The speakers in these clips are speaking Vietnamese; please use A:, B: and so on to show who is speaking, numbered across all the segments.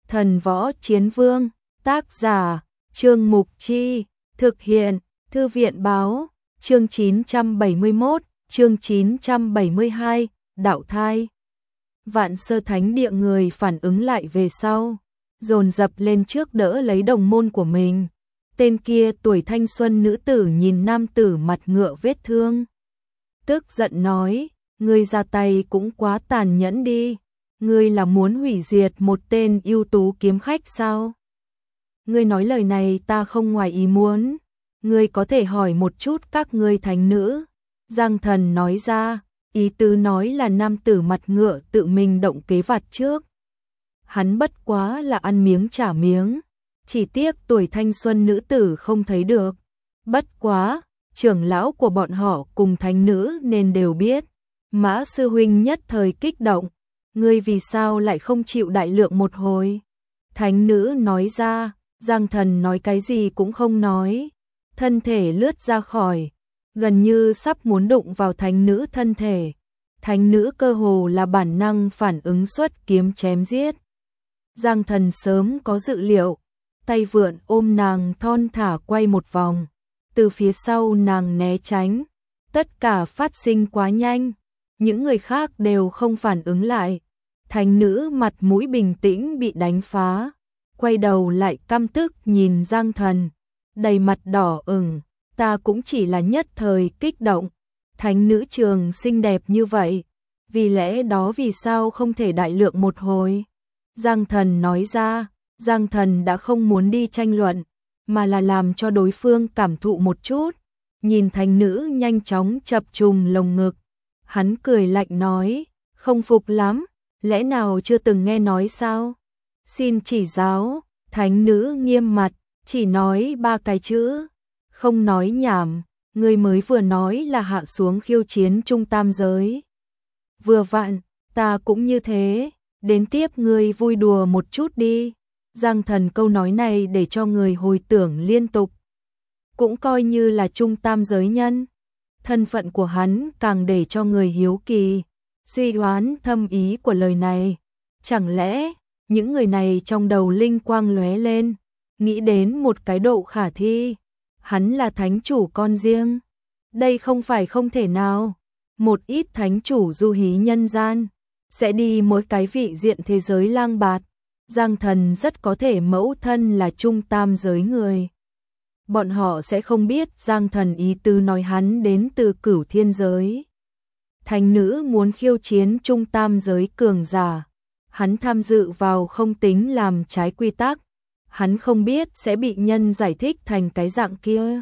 A: Thần Võ Chiến Vương, tác giả, Trương Mục Chi, thực hiện, Thư viện Báo, chương 971, chương 972, đạo thai. Vạn Sơ Thánh Địa người phản ứng lại về sau, dồn dập lên trước đỡ lấy đồng môn của mình. Tên kia tuổi thanh xuân nữ tử nhìn nam tử mặt ngựa vết thương, tức giận nói, ngươi ra tay cũng quá tàn nhẫn đi, ngươi là muốn hủy diệt một tên ưu tú kiếm khách sao? Ngươi nói lời này ta không ngoài ý muốn, ngươi có thể hỏi một chút các ngươi thánh nữ. Giang Thần nói ra, ý tứ nói là nam tử mặt ngựa tự mình động kế vặt trước. Hắn bất quá là ăn miếng trả miếng, chỉ tiếc tuổi thanh xuân nữ tử không thấy được. Bất quá, trưởng lão của bọn họ cùng thánh nữ nên đều biết. Mã sư huynh nhất thời kích động, ngươi vì sao lại không chịu đại lượng một hồi? Thánh nữ nói ra, Giang Thần nói cái gì cũng không nói, thân thể lướt ra khỏi, gần như sắp muốn đụng vào thánh nữ thân thể. Thánh nữ cơ hồ là bản năng phản ứng xuất kiếm chém giết. Giang Thần sớm có dự liệu, tay vượn ôm nàng thon thả quay một vòng, từ phía sau nàng né tránh, tất cả phát sinh quá nhanh, những người khác đều không phản ứng lại. Thánh nữ mặt mũi bình tĩnh bị đánh phá, quay đầu lại căm tức nhìn Giang Thần, đầy mặt đỏ ửng, ta cũng chỉ là nhất thời kích động, thánh nữ trường xinh đẹp như vậy, vì lẽ đó vì sao không thể đại lượng một hồi? Giang Thần nói ra, Giang Thần đã không muốn đi tranh luận, mà là làm cho đối phương cảm thụ một chút, nhìn thánh nữ nhanh chóng chập trùng lồng ngực, hắn cười lạnh nói, không phục lắm, lẽ nào chưa từng nghe nói sao? Xin chỉ giáo. Thánh nữ nghiêm mặt, chỉ nói 3 cái chữ, không nói nhảm, ngươi mới vừa nói là hạ xuống khiêu chiến trung tam giới. Vừa vặn, ta cũng như thế, đến tiếp ngươi vui đùa một chút đi. Giang Thần câu nói này để cho người hồi tưởng liên tục, cũng coi như là trung tam giới nhân. Thân phận của hắn càng để cho người hiếu kỳ, suy đoán thâm ý của lời này. Chẳng lẽ những người này trong đầu linh quang lóe lên, nghĩ đến một cái độ khả thi, hắn là thánh chủ con riêng. Đây không phải không thể nào, một ít thánh chủ du hí nhân gian, sẽ đi mỗi cái vị diện thế giới lang bạt. Giang Thần rất có thể mẫu thân là trung tam giới người. Bọn họ sẽ không biết Giang Thần ý tứ nói hắn đến từ cửu thiên giới. Thánh nữ muốn khiêu chiến trung tam giới cường giả. Hắn tham dự vào không tính làm trái quy tắc, hắn không biết sẽ bị nhân giải thích thành cái dạng kia.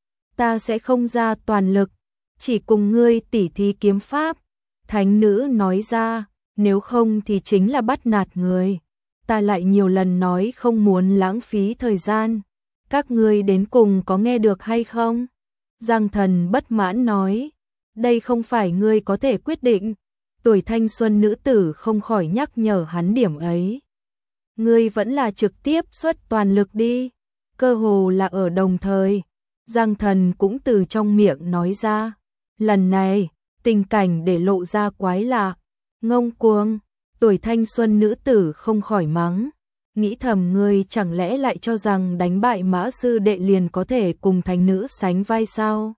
A: Ta sẽ không ra toàn lực, chỉ cùng ngươi tỉ thí kiếm pháp. Thánh nữ nói ra, nếu không thì chính là bắt nạt người. Ta lại nhiều lần nói không muốn lãng phí thời gian, các ngươi đến cùng có nghe được hay không? Giang Thần bất mãn nói, đây không phải ngươi có thể quyết định. Tuổi thanh xuân nữ tử không khỏi nhắc nhở hắn điểm ấy. Ngươi vẫn là trực tiếp xuất toàn lực đi. Cơ hồ là ở đồng thời, Giang Thần cũng từ trong miệng nói ra. Lần này, tình cảnh để lộ ra quái lạ, ngông cuồng. Tuổi thanh xuân nữ tử không khỏi mắng, nghĩ thầm ngươi chẳng lẽ lại cho rằng đánh bại Mã sư đệ liền có thể cùng thánh nữ sánh vai sao?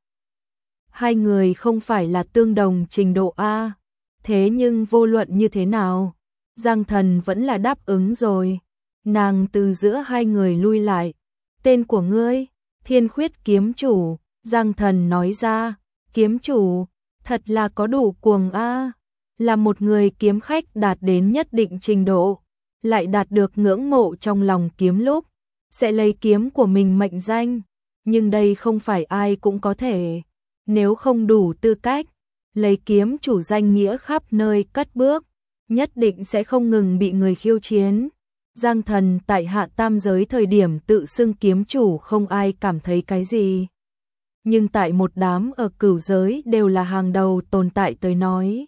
A: Hai người không phải là tương đồng trình độ A. Thế nhưng vô luận như thế nào, Giang Thần vẫn là đáp ứng rồi. Nàng từ giữa hai người lui lại. Tên của ngươi, Thiên Khuyết kiếm chủ. Giang Thần nói ra, kiếm chủ, thật là có đủ cuồng a. Là một người kiếm khách đạt đến nhất định trình độ, lại đạt được ngưỡng mộ trong lòng kiếm lúc, sẽ lấy kiếm của mình mệnh danh. Nhưng đây không phải ai cũng có thể, nếu không đủ tư cách lấy kiếm chủ danh nghĩa khắp nơi cất bước, nhất định sẽ không ngừng bị người khiêu chiến. Giang Thần tại hạ tam giới thời điểm tự xưng kiếm chủ không ai cảm thấy cái gì. Nhưng tại một đám ở cửu giới đều là hàng đầu tồn tại tới nói,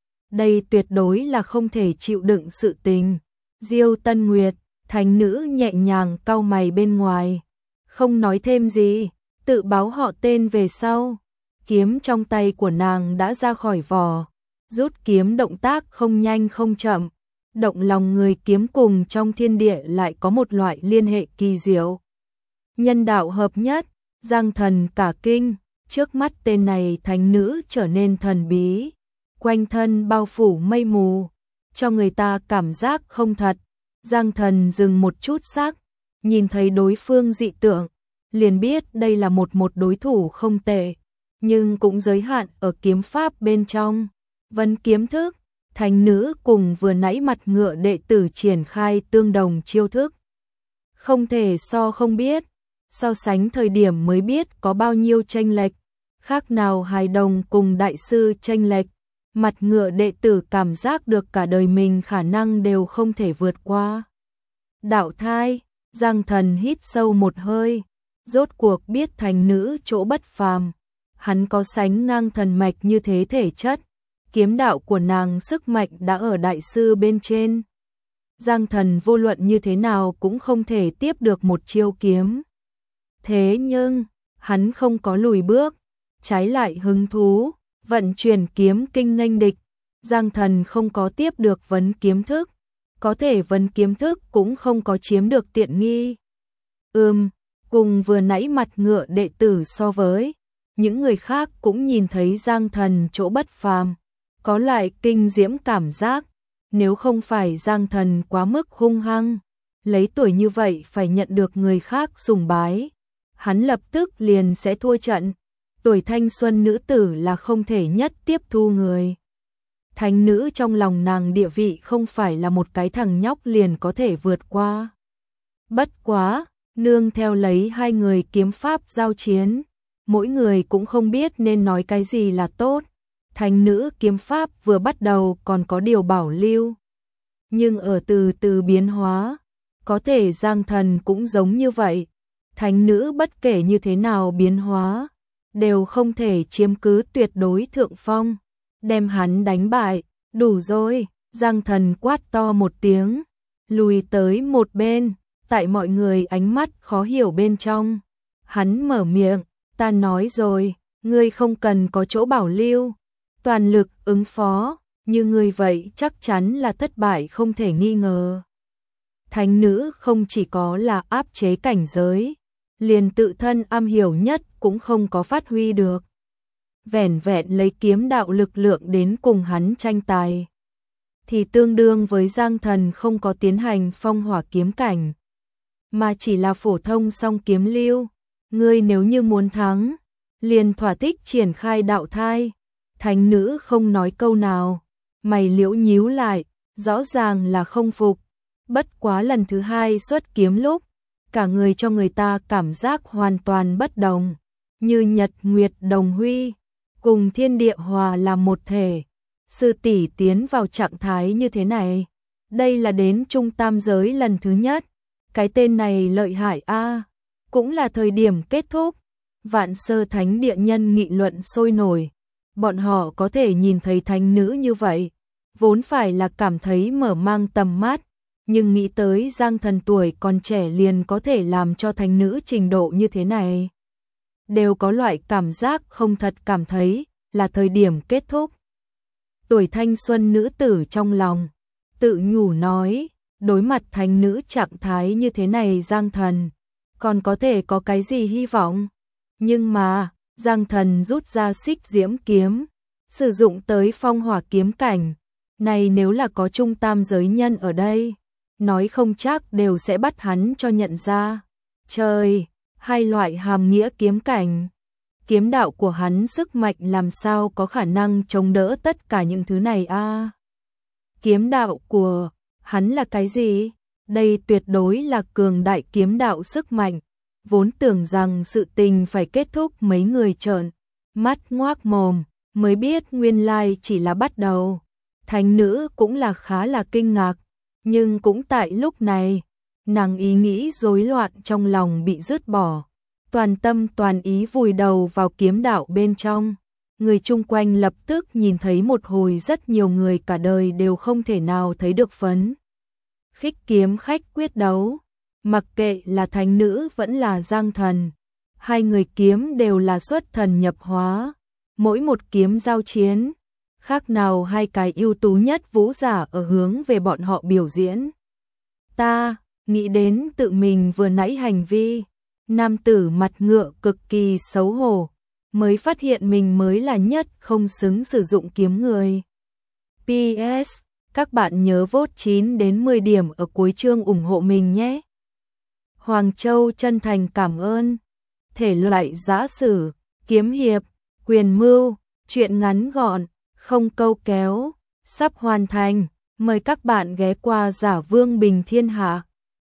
A: đây tuyệt đối là không thể chịu đựng sự tình. Diêu Tân Nguyệt, thánh nữ nhẹ nhàng cau mày bên ngoài, không nói thêm gì, tự báo họ tên về sau. Kiếm trong tay của nàng đã ra khỏi vỏ, rút kiếm động tác không nhanh không chậm, động lòng người kiếm cùng trong thiên địa lại có một loại liên hệ kỳ diệu. Nhân đạo hợp nhất, Giang Thần cả kinh, trước mắt tên này thánh nữ trở nên thần bí, quanh thân bao phủ mây mù, cho người ta cảm giác không thật. Giang Thần dừng một chút sắc, nhìn thấy đối phương dị tượng, liền biết đây là một đối thủ không tệ, nhưng cũng giới hạn ở kiếm pháp bên trong. Vấn kiếm thức, thánh nữ cùng vừa nãy mặt ngựa đệ tử triển khai tương đồng chiêu thức. Không thể so không biết, so sánh thời điểm mới biết có bao nhiêu chênh lệch, khác nào hài đồng cùng đại sư chênh lệch. Mặt ngựa đệ tử cảm giác được cả đời mình khả năng đều không thể vượt qua. Đạo thai, Giang Thần hít sâu một hơi, rốt cuộc biết thánh nữ chỗ bất phàm. Hắn có sánh ngang thần mạch như thế thể chất, kiếm đạo của nàng sức mạnh đã ở đại sư bên trên. Giang Thần vô luận như thế nào cũng không thể tiếp được một chiêu kiếm. Thế nhưng, hắn không có lùi bước, trái lại hứng thú, vận chuyển kiếm kinh nghênh địch. Giang Thần không có tiếp được vấn kiếm thức, có thể vấn kiếm thức cũng không có chiếm được tiện nghi. Cùng vừa nãy mặt ngựa đệ tử so với, những người khác cũng nhìn thấy Giang Thần chỗ bất phàm, có loại kinh diễm cảm giác, nếu không phải Giang Thần quá mức hung hăng, lấy tuổi như vậy phải nhận được người khác sùng bái, hắn lập tức liền sẽ thua trận. Tuổi thanh xuân nữ tử là không thể nhất tiếp thu người. Thánh nữ trong lòng nàng địa vị không phải là một cái thằng nhóc liền có thể vượt qua. Bất quá, nương theo lấy hai người kiếm pháp giao chiến, mỗi người cũng không biết nên nói cái gì là tốt. Thánh nữ kiếm pháp vừa bắt đầu còn có điều bảo lưu, nhưng ở từ từ biến hóa, có thể Giang Thần cũng giống như vậy. Thánh nữ bất kể như thế nào biến hóa, đều không thể chiếm cứ tuyệt đối thượng phong, đem hắn đánh bại. Đủ rồi, Giang Thần quát to một tiếng, lùi tới một bên, tại mọi người ánh mắt khó hiểu bên trong. Hắn mở miệng, ta nói rồi, ngươi không cần có chỗ bảo lưu, toàn lực ứng phó, như ngươi vậy chắc chắn là thất bại không thể nghi ngờ. Thánh nữ không chỉ có là áp chế cảnh giới, liền tự thân am hiểu nhất cũng không có phát huy được. Vẻn vẹn lấy kiếm đạo lực lượng đến cùng hắn tranh tài, thì tương đương với Giang Thần không có tiến hành phong hỏa kiếm cảnh, mà chỉ là phổ thông song kiếm lưu. Ngươi nếu như muốn thắng, liền thỏa thích triển khai đạo thai. Thánh nữ không nói câu nào, mày liễu nhíu lại, rõ ràng là không phục. Bất quá lần thứ hai xuất kiếm lúc, cả người cho người ta cảm giác hoàn toàn bất đồng, như nhật nguyệt đồng huy, cùng thiên địa hòa làm một thể. Sư tỷ tiến vào trạng thái như thế này, đây là đến trung tam giới lần thứ nhất, cái tên này lợi hại a. Cũng là thời điểm kết thúc, Vạn Sơ Thánh Địa nhân nghị luận sôi nổi, bọn họ có thể nhìn thấy thánh nữ như vậy, vốn phải là cảm thấy mở mang tầm mắt, nhưng nghĩ tới Giang Thần tuổi còn trẻ liền có thể làm cho thánh nữ trình độ như thế này, đều có loại cảm giác không thật, cảm thấy là thời điểm kết thúc. Tuổi thanh xuân nữ tử trong lòng tự nhủ nói, đối mặt thánh nữ trạng thái như thế này Giang Thần còn có thể có cái gì hy vọng. Nhưng mà Giang Thần rút ra xích diễm kiếm, sử dụng tới phong hỏa kiếm cảnh, này nếu là có trung tam giới nhân ở đây, nói không chắc đều sẽ bắt hắn cho nhận ra. Trời, hai loại hàm nghĩa kiếm cảnh, kiếm đạo của hắn sức mạnh làm sao có khả năng chống đỡ tất cả những thứ này a? Kiếm đạo của hắn là cái gì? Đây tuyệt đối là cường đại kiếm đạo sức mạnh. Vốn tưởng rằng sự tình phải kết thúc, mấy người trợn mắt ngoác mồm, mới biết nguyên lai chỉ là bắt đầu. Thánh nữ cũng là khá là kinh ngạc, nhưng cũng tại lúc này, nàng ý nghĩ rối loạn trong lòng bị dứt bỏ, toàn tâm toàn ý vùi đầu vào kiếm đạo bên trong. Người chung quanh lập tức nhìn thấy một hồi rất nhiều người cả đời đều không thể nào thấy được phấn khích kiếm khách quyết đấu. Mặc kệ là thánh nữ vẫn là Giang Thần, hai người kiếm đều là xuất thần nhập hóa, mỗi một kiếm giao chiến, khác nào hai cái ưu tú nhất vũ giả ở hướng về bọn họ biểu diễn. Ta nghĩ đến tự mình vừa nãy hành vi, nam tử mặt ngựa cực kỳ xấu hổ, mới phát hiện mình mới là nhất không xứng sử dụng kiếm người. PS, các bạn nhớ vote 9 đến 10 điểm ở cuối chương ủng hộ mình nhé. Hoàng Châu chân thành cảm ơn. Thể loại giã sử, kiếm hiệp, quyền mưu, truyện ngắn gọn, không câu kéo, sắp hoàn thành. Mời các bạn ghé qua Giả Vương Bình Thiên Hạ.